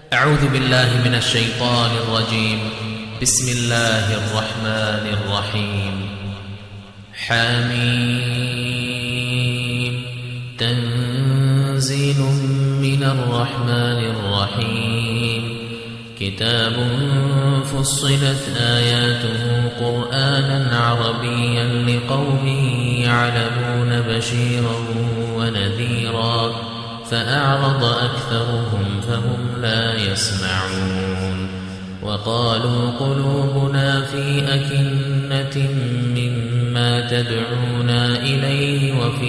أعوذ بالله من الشيطان الرجيم. بسم الله الرحمن الرحيم. حميم. تنزيل من الرحمن الرحيم. كتاب فصلت آياته قرآنا عربيا لقوم يعلمون بشيرا ونذيرا فأعرض أكثرهم فهم لا يسمعون. وقالوا قلوبنا في أكنة مما تدعونا إليه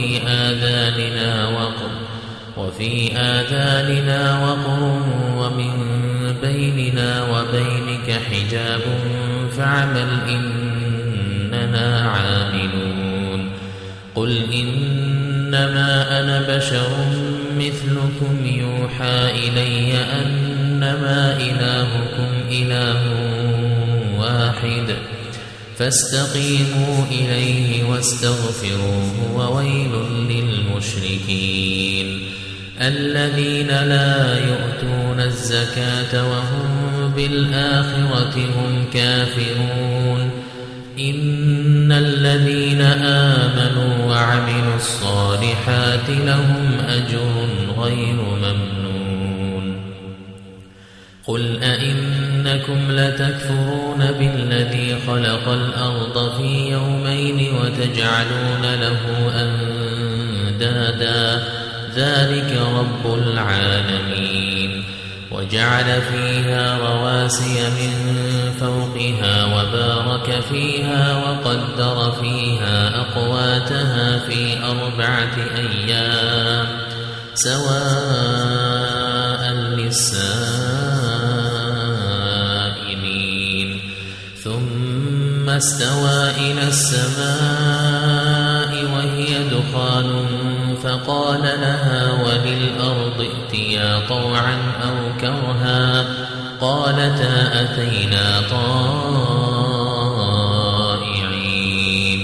وفي آذاننا وقر ومن بيننا وبينك حجاب فاعمل إننا عاملون. قل إنما أنا بشر مثلكم يوحى إلي أنما إلهكم إله واحد فاستقيموا إليه واستغفروه وويل للمشركين الذين لا يؤتون الزكاة وهم بالآخرة هم كافرون. إن الذين آمنوا وعملوا الصالحات لهم أجر غير ممنون. قل أئنكم لتكفرون بالذي خلق الأرض في يومين وتجعلون له أندادا ذلك رب العالمين. وجعل فيها رواسي من فوقها وبارك فيها وقدر فيها أقواتها في 4 أيام سواء للسائلين. ثم استوى إلى السماء وهي دخان فقال لها وللأرض ائتيا طوعا أو كرها قالتا أتينا طائعين.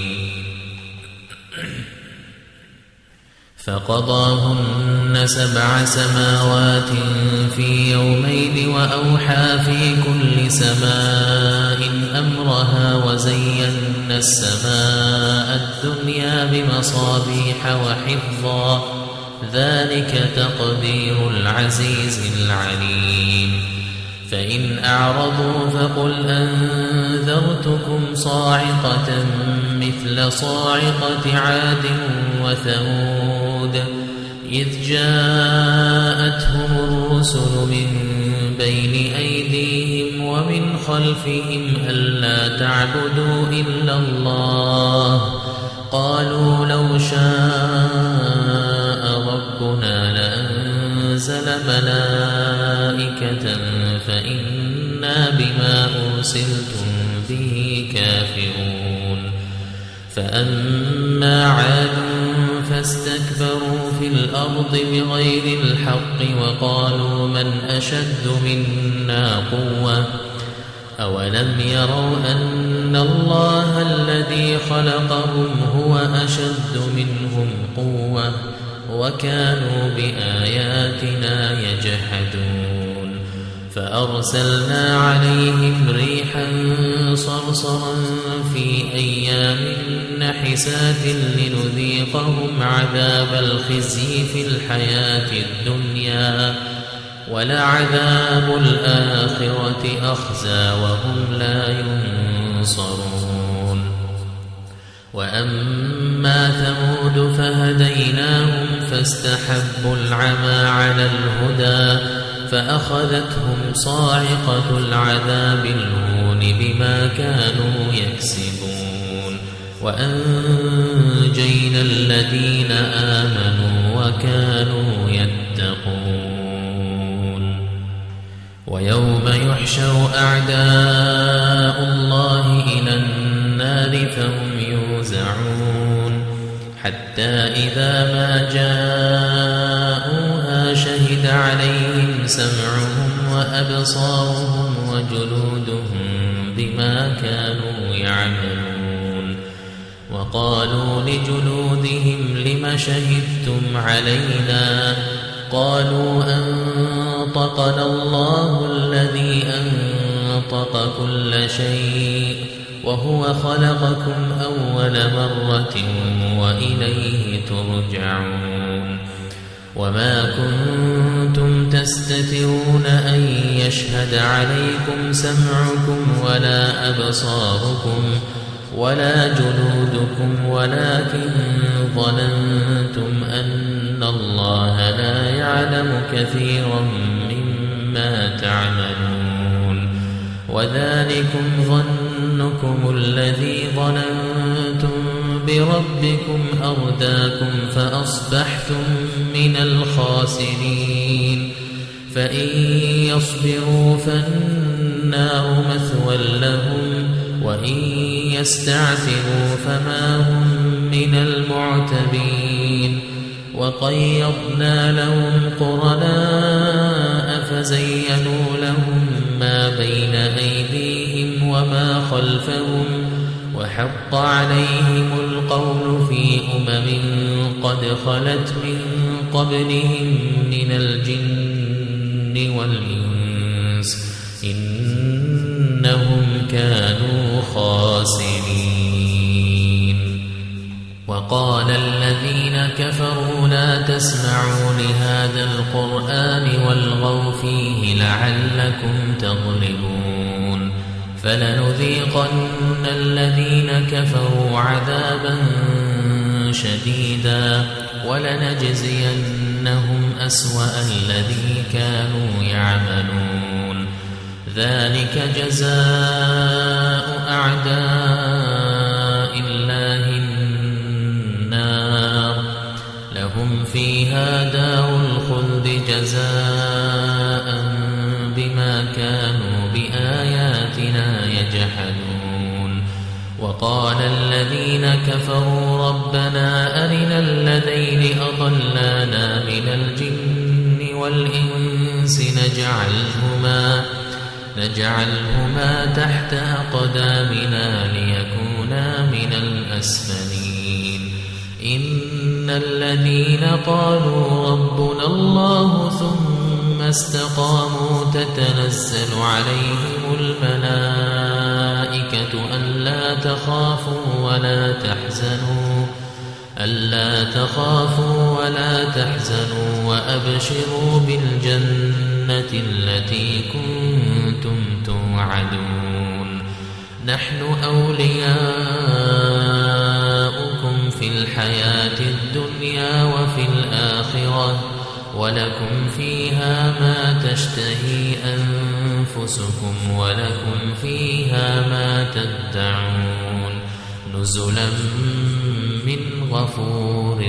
فقضاهن 7 سماوات في يومين وأوحى في كل سماء أمرها وزينا السماء الدنيا بمصابيح وحفظا ذلك تقدير العزيز العليم. فإن أعرضوا فقل أنذرتكم صاعقة مثل صاعقة عاد وثمود إذ جاءتهم الرسل من بين أيديهم ومن خلفهم ألا تعبدوا إلا الله قالوا لو شاء ربنا لأنزل ملائكة فإنا بما أرسلتم به كافرون. فأما عاد فاستكبروا في الأرض بغير الحق وقالوا من أشد منا قوة أولم يروا أن الله الذي خلقهم هو أشد منهم قوة وكانوا بآياتنا يجحدون. فأرسلنا عليهم ريحا صرصرا في أيام نحسات لنذيقهم عذاب الخزي في الحياة الدنيا ولعذاب الآخرة أخزى وهم لا ينصرون. وأما ثمود فهديناهم فاستحبوا العمى على الهدى فأخذتهم صاعقة العذاب الهون بما كانوا يكسبون. وأنجينا الذين آمنوا وكانوا يتقون. ويوم يحشر أعداء الله إلى النار فهم يوزعون حتى إذا ما جاءوها شهد عليهم سمعهم وأبصارهم وجلودهم بما كانوا يعملون. وقالوا لجلودهم لم شهدتم علينا قالوا أنطقنا الله الذي أنطق كل شيء وهو خلقكم أول مرة وإليه ترجعون وما كنتم تستترون أن يشهد عليكم سمعكم ولا أبصاركم ولا جلودكم ولكن ظننتم أن الله لا يعلم كثيرا مما تعملون وذلكم ظنكم الذي ظننتم بربكم أرداكم فأصبحتم من الخاسرين فإن يصبروا فالنار مثوى لهم وإن يستعتبوا فما هم من المعتبين وقيضنا لهم قرناء فزينوا لهم ما بين أيديهم وما خلفهم وحق عليهم القول في قد خلت من قبلهم من الجن والإنس إنهم كانوا خاسرين وقال الذين كفروا لا تسمعوا لهذا القرآن والغوا فيه لعلكم تغلبون فلنذيقن الذين كفروا عذابا شديدا ولنجزينهم أسوأ الذي كانوا يعملون ذلك جزاء أعداء الله النار لهم فيها دار الخلد جزاء بما كانوا بآياتنا يجحدون وقال الذين كفروا ربنا أرنا الذين أضلانا من الجن والإنس نجعلهما تحت أقدامنا ليكونا من الأسفلين إن الذين قالوا ربنا الله ثم استقاموا تتنزل عليهم الملائكة ألا تخافوا ولا تحزنوا وأبشروا بالجنة التي كنتم توعدون نحن أولياؤكم في الحياة الدنيا وفي الآخرة ولكم فيها ما تشتهي أنفسكم ولكم فيها ما تدعون نزلا من غفور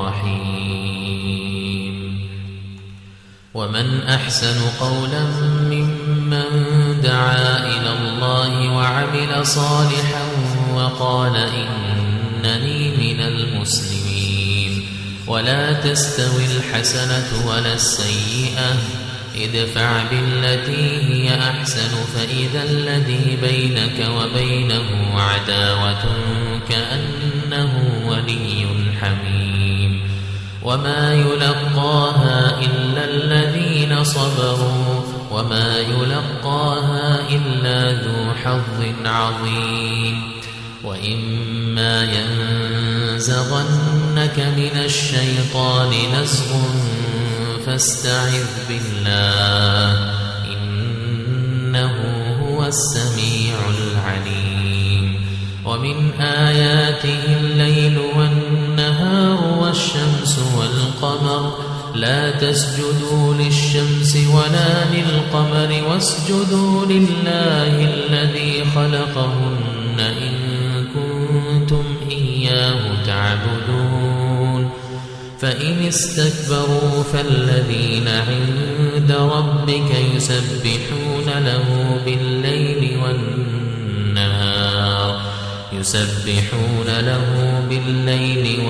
رحيم ومن أحسن قولا ممن دعا إلى الله وعمل صالحا وقال إنني من المسلمين ولا تستوي الحسنة ولا السيئة ادفع بالتي هي أحسن فإذا الذي بينك وبينه عداوة كأنه ولي حميم وما يلقاها إلا الذين صبروا وما يلقاها إلا ذو حظ عظيم وإما ينزغنك من الشيطان نزغ فاستعذ بالله إنه هو السميع العليم ومن آياته الليل والنهار والشمس والقمر لا تسجدوا للشمس ولا للقمر واسجدوا لله الذي خلقهن إن كنتم إياه تعبدون فإن استكبروا فالذين عند ربك يسبحون له بالليل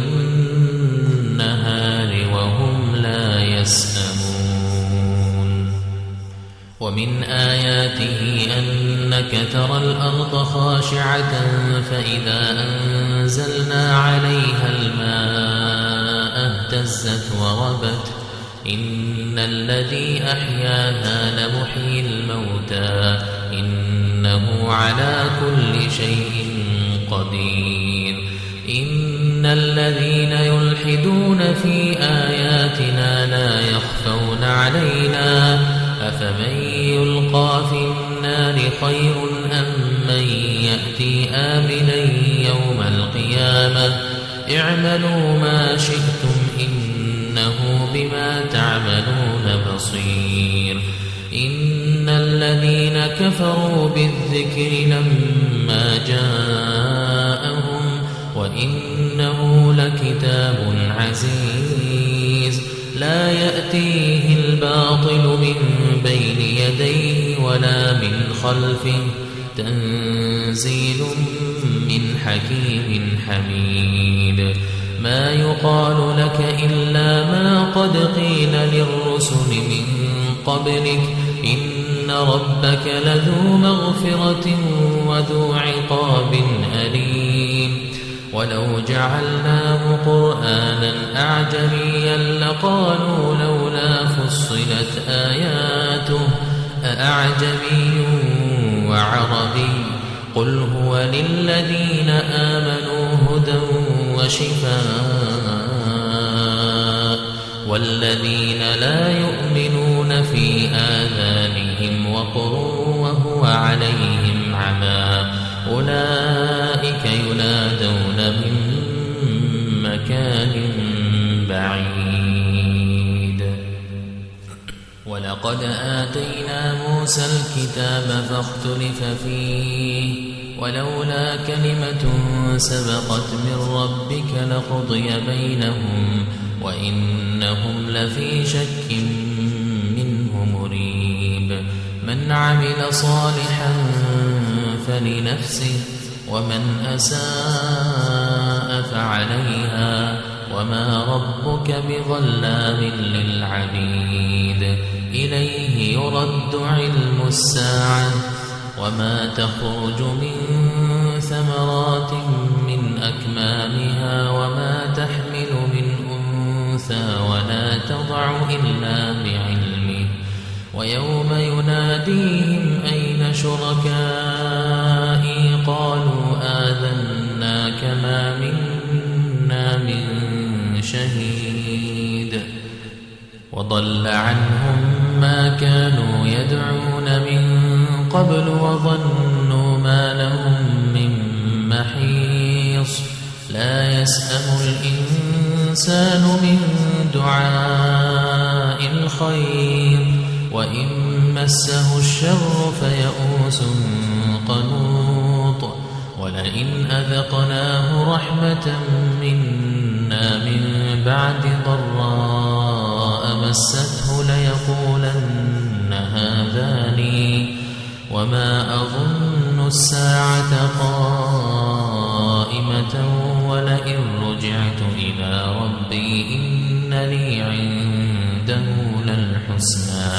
والنهار وهم لا يسأمون ومن آياته أنك ترى الأرض خاشعة فإذا أنزلنا عليها الماء اهتزت إن الذي أحياها لمحيي الموتى إنه على كل شيء قدير إن الذين يلحدون في آياتنا لا يخفون علينا أفمن يلقى في النار خير أم من يأتي آمنا يوم القيامة اعملوا ما شئتم إنه بما تعملون بصير إن الذين كفروا بالذكر لما جاءهم وإنه لكتاب عزيز لا يأتيه الباطل من بين يديه ولا من خلفه تنزيل من حكيم حميد ما يقال لك إلا ما قد قيل للرسل من قبلك إن ربك لذو مغفرة وذو عقاب أليم ولو جعلناه قرآنا أعجميا لقالوا لولا فصلت آياته أأعجمي وعربي قل هو للذين آمنوا هدى وشفاء والذين لا يؤمنون في آذانهم وقر وهو عليهم عمى أولئك ينادون من مكان بعيد ولقد آتينا موسى الكتاب فاختلف فيه ولولا كلمة سبقت من ربك لقضي بينهم وإنهم لفي شك منه مريب من عمل صالحا فلنفسه ومن أساء فعليها وما ربك بظلام للعبيد إليه يرد علم الساعة وما تخرج من ثمرات من أكمامها وما تحمل من أنثى ولا تضع إلا بعلمه ويوم يناديهم أين شركائي قالوا آذناك ما منا من شهيد وضل عنهم ما كانوا يدعون من قبل وظنوا ما لهم من محيص لا يسأم الإنسان من دعاء الخير وإن مسه الشر فيئوس قنوط ولئن أذقناه رحمة منا من بعد ضراء مسته ليقولن هذا لي وما أظن الساعة قائمة ولئن رجعت إلى ربي إن لي عنده للحسنى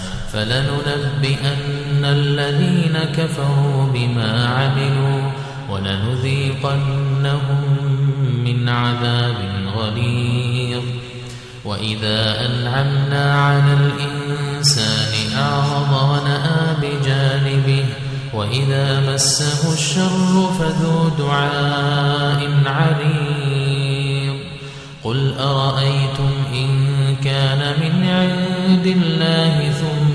فلننبئن الذين كفروا بما عملوا ولنذيقنهم من عذاب غليظ وإذا أنعمنا على الإنسان أعرض ونأى بجانبه وإذا مسه الشر فذو دعاء عريض قل أرأيتم إن كان من عند الله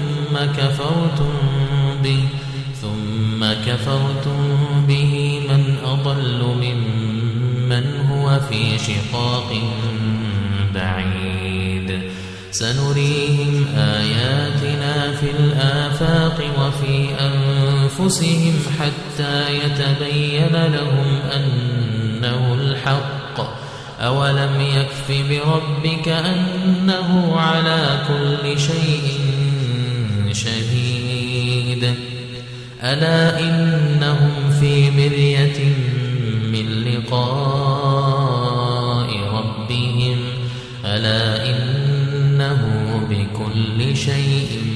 ثم كفرتم به من أضل ممن هو في شقاق بعيد سنريهم آياتنا في الآفاق وفي أنفسهم حتى يتبين لهم أنه الحق أولم يكف بربك أنه على كل شيء شهيد ألا إنهم في مرية من لقاء ربهم ألا إنه بكل شيء